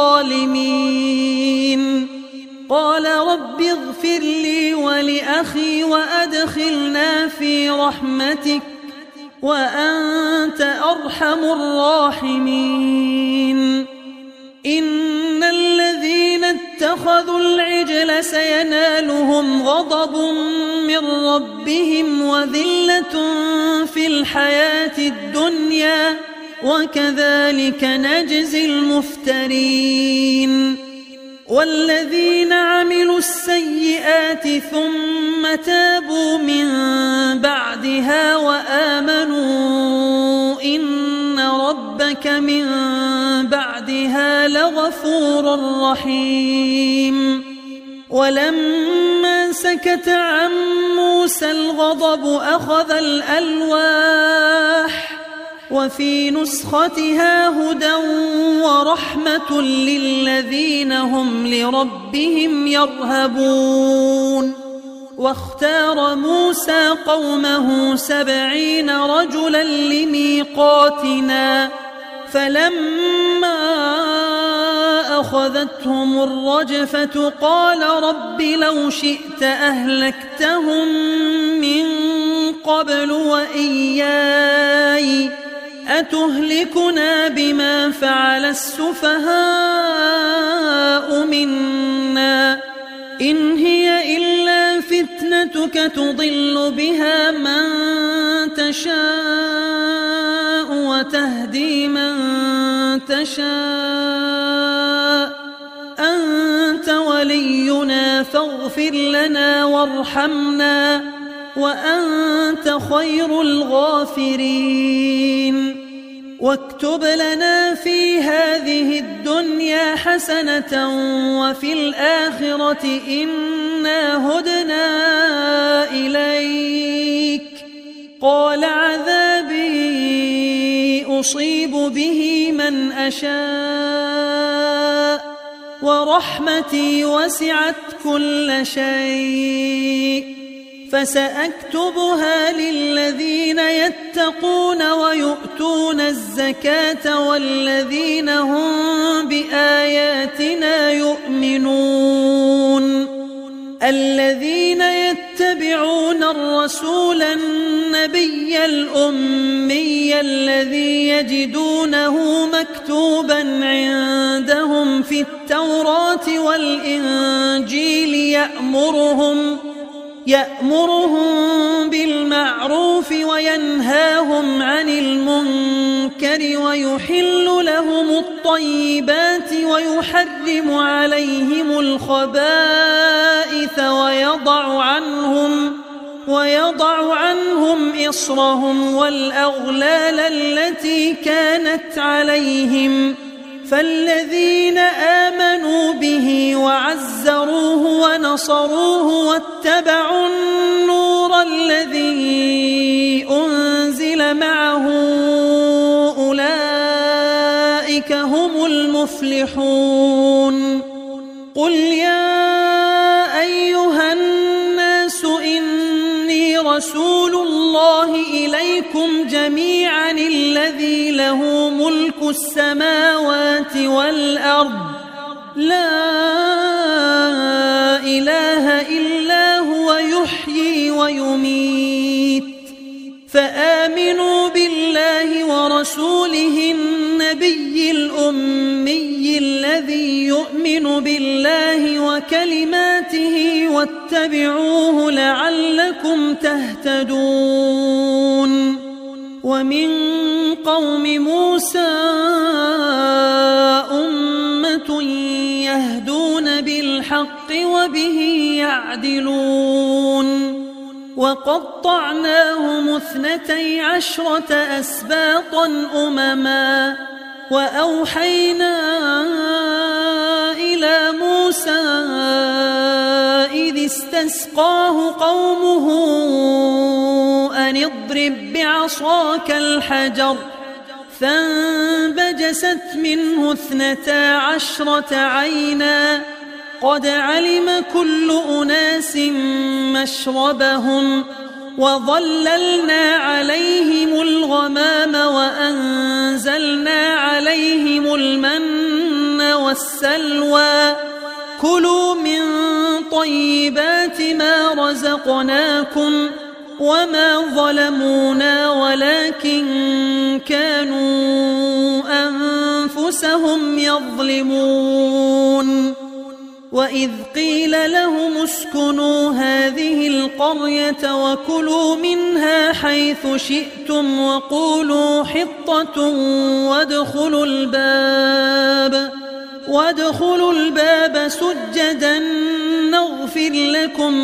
الظالمين قال رب اغفر لي ولأخي وأدخلنا في رحمتك وأنت أرحم الراحمين إن الذين اتخذوا العجل سينالهم غضب من ربهم وذلة في الحياة الدنيا وكذلك نجزي المفترين والذين عملوا السيئات ثم تابوا من بعدها وآمنوا إن ربك من بعدها لغفور رحيم ولما سكت عن موسى الغضب أخذ الألواح وفي نسختها هدى ورحمة للذين هم لربهم يرهبون واختار موسى قومه سبعين رجلا لميقاتنا فلما أخذتهم الرجفة قال رب لو شئت أهلكتهم من قبل وإياي أتهلكنا بما فعل السفهاء منا إن هي إلا فتنتك تضل بها من تشاء وتهدي من تشاء أنت ولينا فاغفر لنا وارحمنا وأنت خير الغافرين واكتب لنا في هذه الدنيا حسنة وفي الآخرة إنا هدنا إليك قال عذابي أصيب به من أشاء ورحمتي وسعت كل شيء فسأكتبها للذين يتقون ويؤتون الزكاة والذين هم بآياتنا يؤمنون الذين يتبعون الرسول النبي الأمي الذي يجدونه مكتوبا عندهم في التوراة والإنجيل يأمرهم يأمرهم بالمعروف وينهاهم عن المنكر ويحل لهم الطيبات ويحرم عليهم الخبائث ويضع عنهم ويضع عنهم إصرهم والأغلال التي كانت عليهم فالذين آمنوا به وعزروه ونصروه واتبعوا النور الذي أنزل معه أولئك هم المفلحون قل يا أيها الناس إني رسول الله إليكم جميعا الذي له ملك السماوات والأرض لا إله إلا هو يحيي ويميت فآمنوا بالله ورسوله النبي الأمي الذي يؤمن بالله وكلماته واتبعوه لعلكم تهتدون ومن قوم موسى أمة يهدون بالحق وبه يعدلون وقطعناهم اثنتي عشرة أسباطا أمما وأوحينا إلى موسى إذ استسقاه قومه أن اضرب بعصاك الحجر فانبجست منه اثنتا عشرة عينا قد علم كل أناس مشربهم وظللنا عليهم الغمام وأنزلنا عليهم المن والسلوى كلوا من طيبات ما رزقناكم وما ظلمونا ولكن كانوا أنفسهم يظلمون وإذ قيل لهم اسكنوا هذه القرية وكلوا منها حيث شئتم وقولوا حطة وادخلوا الباب وادخلوا الباب سجدا نغفر لكم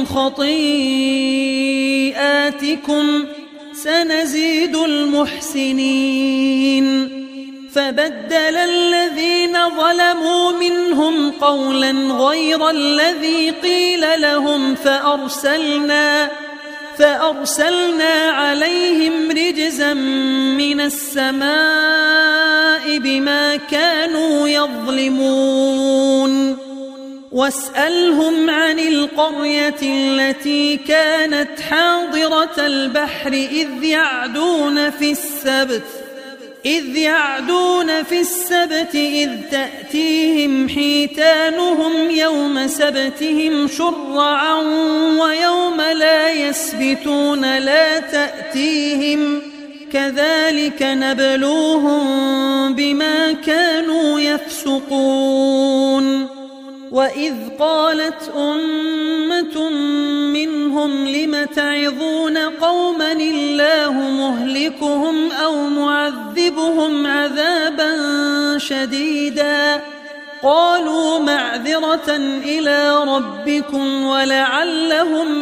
خطيئاتكم سنزيد المحسنين فبدل الذين ظلموا منهم قولا غير الذي قيل لهم فأرسلنا فأرسلنا عليهم رجزا من السماء بما كانوا يظلمون واسألهم عن القرية التي كانت حاضرة البحر إذ يعدون في السبت إذ يعدون في السبت إذ تأتيهم حيتانهم يوم سبتهم شرعا ويوم لا يسبتون لا تأتيهم كذلك نبلوهم بما كانوا يفسقون وإذ قالت أمة منهم لم تعظون قوما الله مهلكهم أو معذبهم عذابا شديدا قالوا معذرة إلى ربكم ولعلهم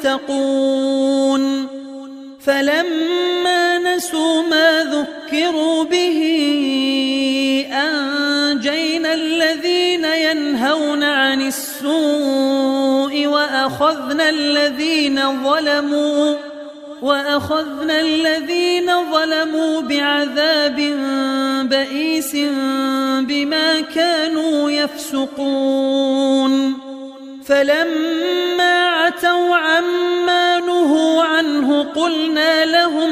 يتقون فلما نسوا ما ذكروا به أنجينا الذين ينهون عن السوء وأخذنا الذين ظلموا وأخذنا الذين ظلموا بعذاب بئيس بما كانوا يفسقون فلما عتوا عما نهوا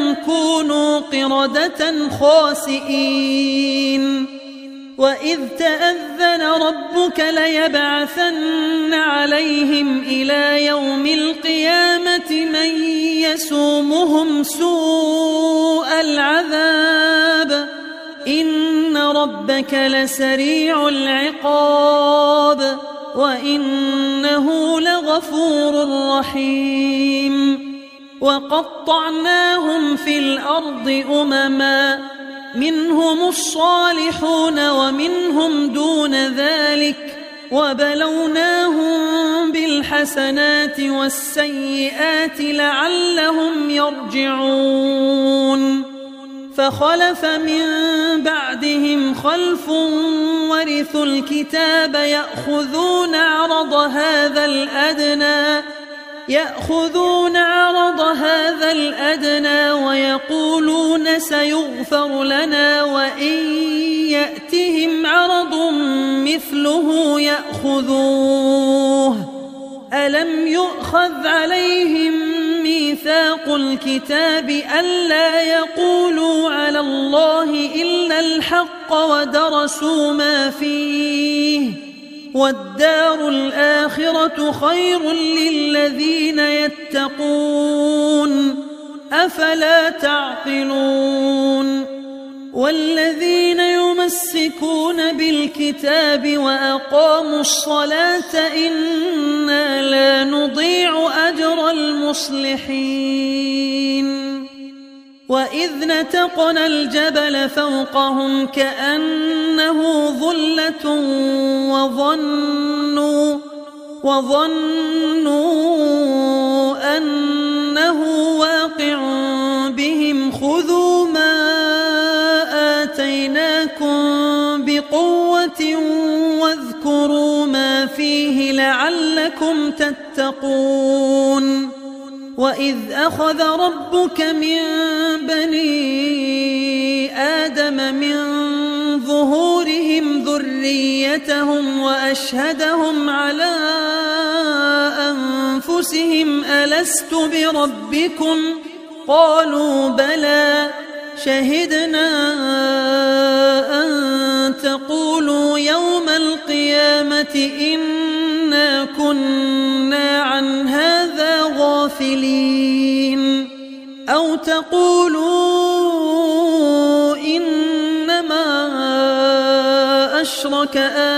لهم كونوا قردة خاسئين وإذ تأذن ربك ليبعثن عليهم إلى يوم القيامة من يسومهم سوء العذاب إن ربك لسريع العقاب وإنه لغفور رحيم وقطعناهم في الأرض أمما منهم الصالحون ومنهم دون ذلك وبلوناهم بالحسنات والسيئات لعلهم يرجعون فخلف من بعدهم خلف ورثوا الكتاب يأخذون عرض هذا الأدنى يأخذون عرض هذا الأدنى ويقولون سيغفر لنا وإن يأتهم عرض مثله يأخذوه ألم يؤخذ عليهم ميثاق الكتاب ألا يقولوا على الله إلا الحق ودرسوا ما فيه والدار الآخرة خير للذين يتقون أفلا تعقلون والذين يمسكون بالكتاب وأقاموا الصلاة إنا لا نضيع أجر المصلحين وإذ نتقنا الجبل فوقهم كأنه ظلة وظنوا وظنوا أنه واقع بهم خذوا ما آتيناكم بقوة واذكروا ما فيه لعلكم تتقون وإذ أخذ ربك من بني آدم من ظهورهم ذريتهم وأشهدهم على أنفسهم ألست بربكم قالوا بلى شهدنا أن تقولوا يوم القيامة إنا كنا عن هذا غافلين أو تقولوا إنما أشرك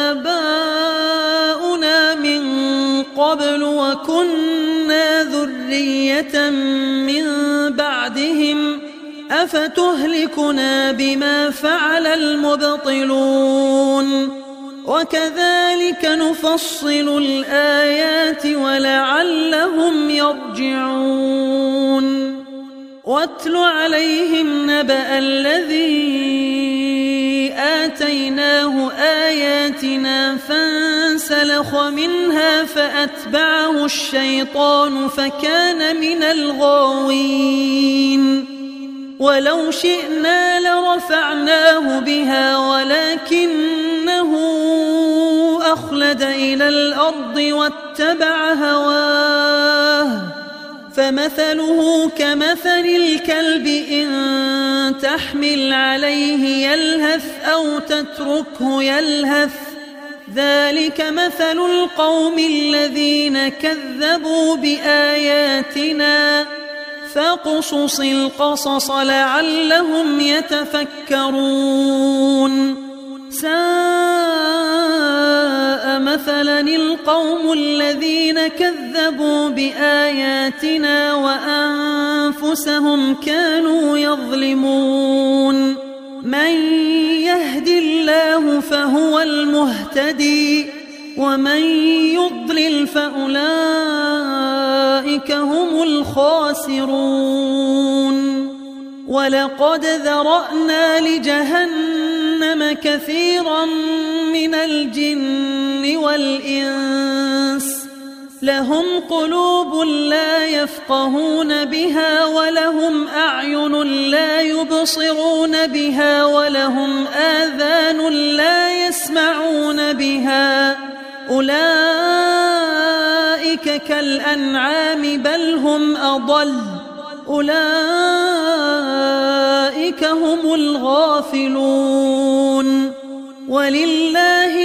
آباؤنا من قبل وكنا ذرية من بعدهم أفتهلكنا بما فعل المبطلون وكذلك نفصل الآيات ولعلهم يرجعون واتل عليهم نبأ الذي آتيناه آياتنا فانسلخ منها فأتبعه الشيطان فكان من الغاوين ولو شئنا لرفعناه بها ولكنه أخلد إلى الأرض واتبع هواه فمثله كمثل الكلب إن تحمل عليه يلهث أو تتركه يلهث ذلك مثل القوم الذين كذبوا بآياتنا فاقصص القصص لعلهم يتفكرون ساء مثلا القوم الذين كذبوا بآياتنا وأنفسهم كانوا يظلمون من يهد الله فهو المهتدي ومن يضلل فأولئك هم الخاسرون ولقد ذرأنا لجهنم كثيرا من الجن والإنس لهم قلوب لا يفقهون بها ولهم أعين لا يبصرون بها ولهم آذان لا يسمعون بها أولئك كالأنعام بل هم أضل أولئك هم الغافلون. ولله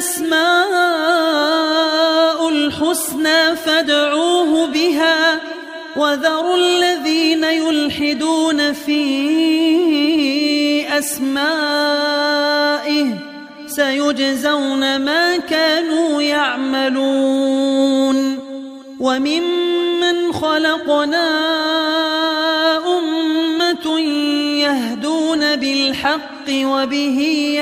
الأسماء الحسنى فادعوه بها وذروا الذين يلحدون في أسمائه سيجزون ما كانوا يعملون. وممن خلقنا أمة يهدون بالحق وبه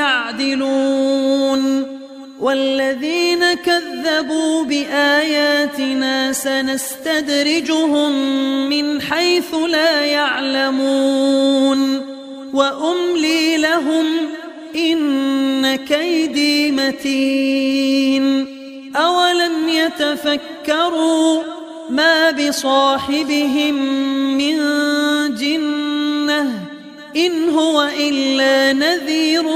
يعدلون. والذين كذبوا بآياتنا سنستدرجهم من حيث لا يعلمون وأملي لهم إن كيدي متين. أولم يتفكروا ما بصاحبهم من جنة إن هو إلا نذير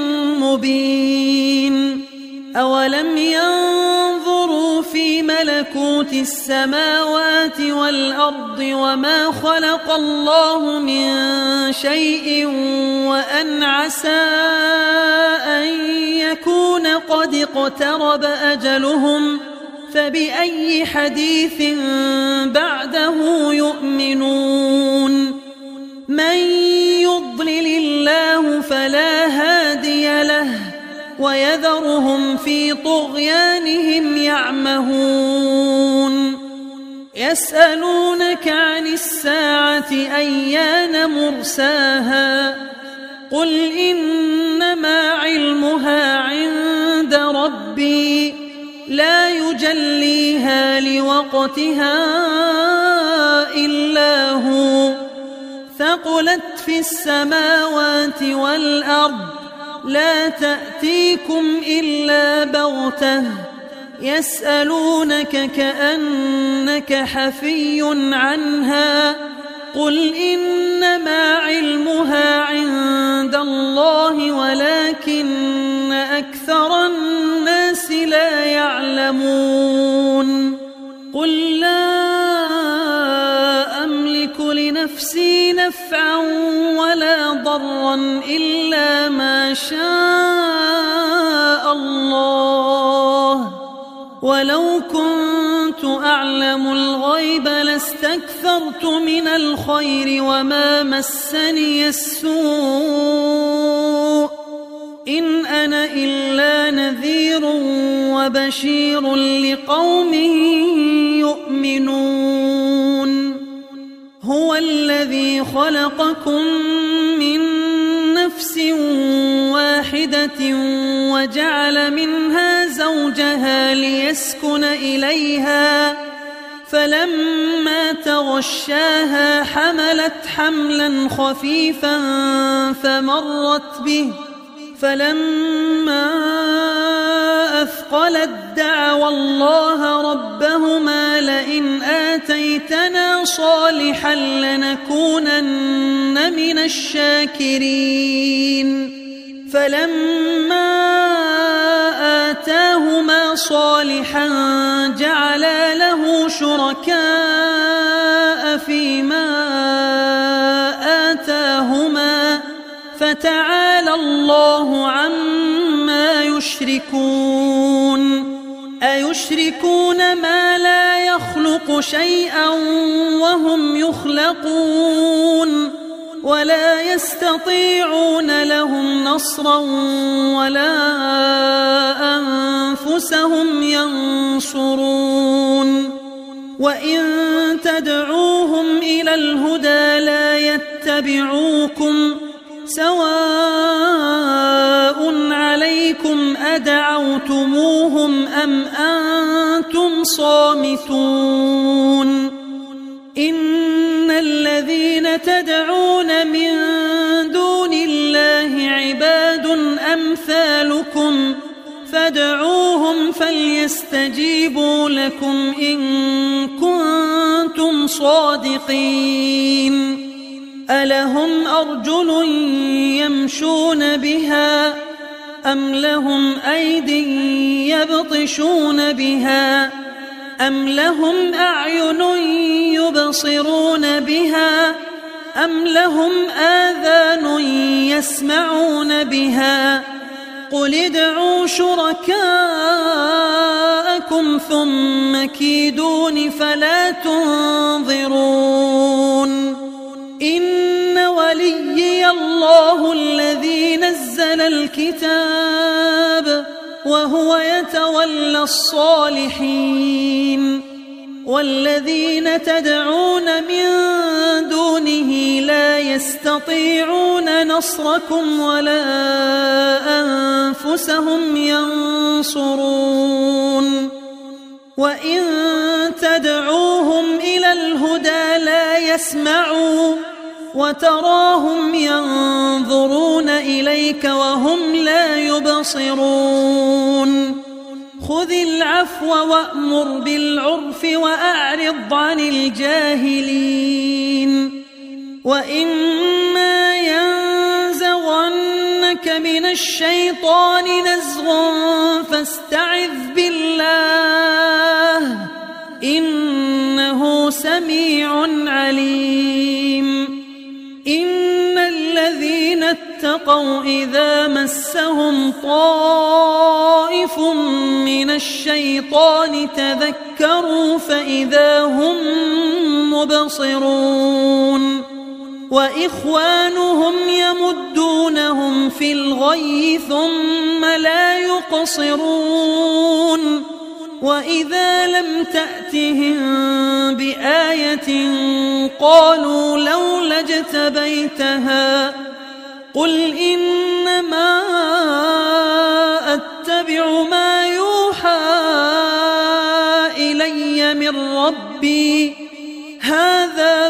مبين. أولم ينظروا في ملكوت السماوات والأرض وما خلق الله من شيء وأن عسى أن يكون قد اقترب أجلهم فبأي حديث بعده يؤمنون. من يضلل الله فلا هادي له ويذرهم في طغيانهم يعمهون. يسألونك عن الساعة أيان مرساها قل إنما علمها عند ربي لا يجليها لوقتها إلا هو ثقلت في السماوات والأرض لا تأتيكم إلا بغتة يسألونك كأنك حفي عنها قل إنما علمها عند الله ولكن أكثر الناس لا يعلمون. قل لا أملك لنفسي نفعا ولا ضرا إلا ما شاء الله ولو كنت أعلم الغيب لاستكثرت من الخير وما مسني السوء إن أنا إلا نذير وبشير لقوم يؤمنون. هو الذي خلقكم من نفس واحدة وجعل منها زوجها ليسكن إليها فلما تغشاها حملت حملا خفيفا فمرت به فلما أثقلت دعوا الله ربهما لئن آتيتنا صالحا لنكونن من الشاكرين فلما آتاهما صالحا جعلا له شركاء فيما آتاهما فتعالى الله عما يشركون. أيشركون ما لا يخلق شيئا وهم يخلقون ولا يستطيعون لهم نصرا ولا أنفسهم ينصرون. وإن تدعوهم إلى الهدى لا يتبعوكم سواء عليكم أدعوتموهم أم أنتم صامتون. إن الذين تدعون من دون الله عباد أمثالكم فادعوهم فليستجيبوا لكم إن كنتم صادقين. ألهم أرجل يمشون بها أم لهم أيد يبطشون بها أم لهم أعين يبصرون بها أم لهم آذان يسمعون بها قل ادعوا شركاءكم ثم كيدون فلا تنظرون إن وليي الله الذي نزل الكتاب وهو يتولى الصالحين والذين تدعون من دونه لا يستطيعون نصركم ولا أنفسهم ينصرون وإن تدعوهم إلى الهدى لا يسمعوا وتراهم ينظرون إليك وهم لا يبصرون خذ العفو وأمر بالعرف وأعرض عن الجاهلين وإما ينزغنك من الشيطان نزغ فاستعذ بالله إنه سميع عليم إن الذين اتقوا إذا مسهم طائف من الشيطان تذكروا فإذا هم مبصرون وإخوانهم يمدونهم في الغي ثم لا يقصرون وإذا لم تأتهم بآية قالوا لولا اجتبيتها قل إنما أتبع ما يوحى إلي من ربي هذا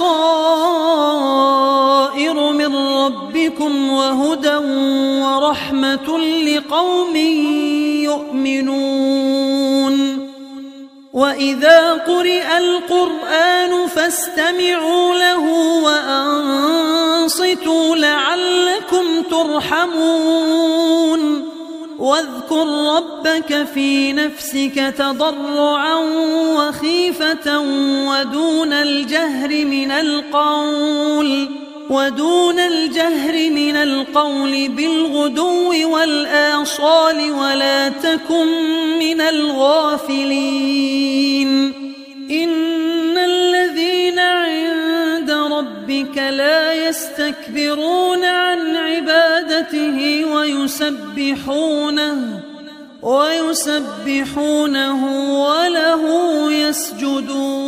بصائر من ربكم وهدى ورحمة لقوم يؤمنون وإذا قرئ القرآن فاستمعوا له وأنصتوا لعلكم ترحمون واذكر ربك في نفسك تضرعا وخيفة ودون الجهر من القول ودون الجهر من القول بالغدو والآصال ولا تكن من الغافلين إن الذين عند ربك لا يستكبرون عن عبادته ويسبحونه ويسبحونه وله يسجدون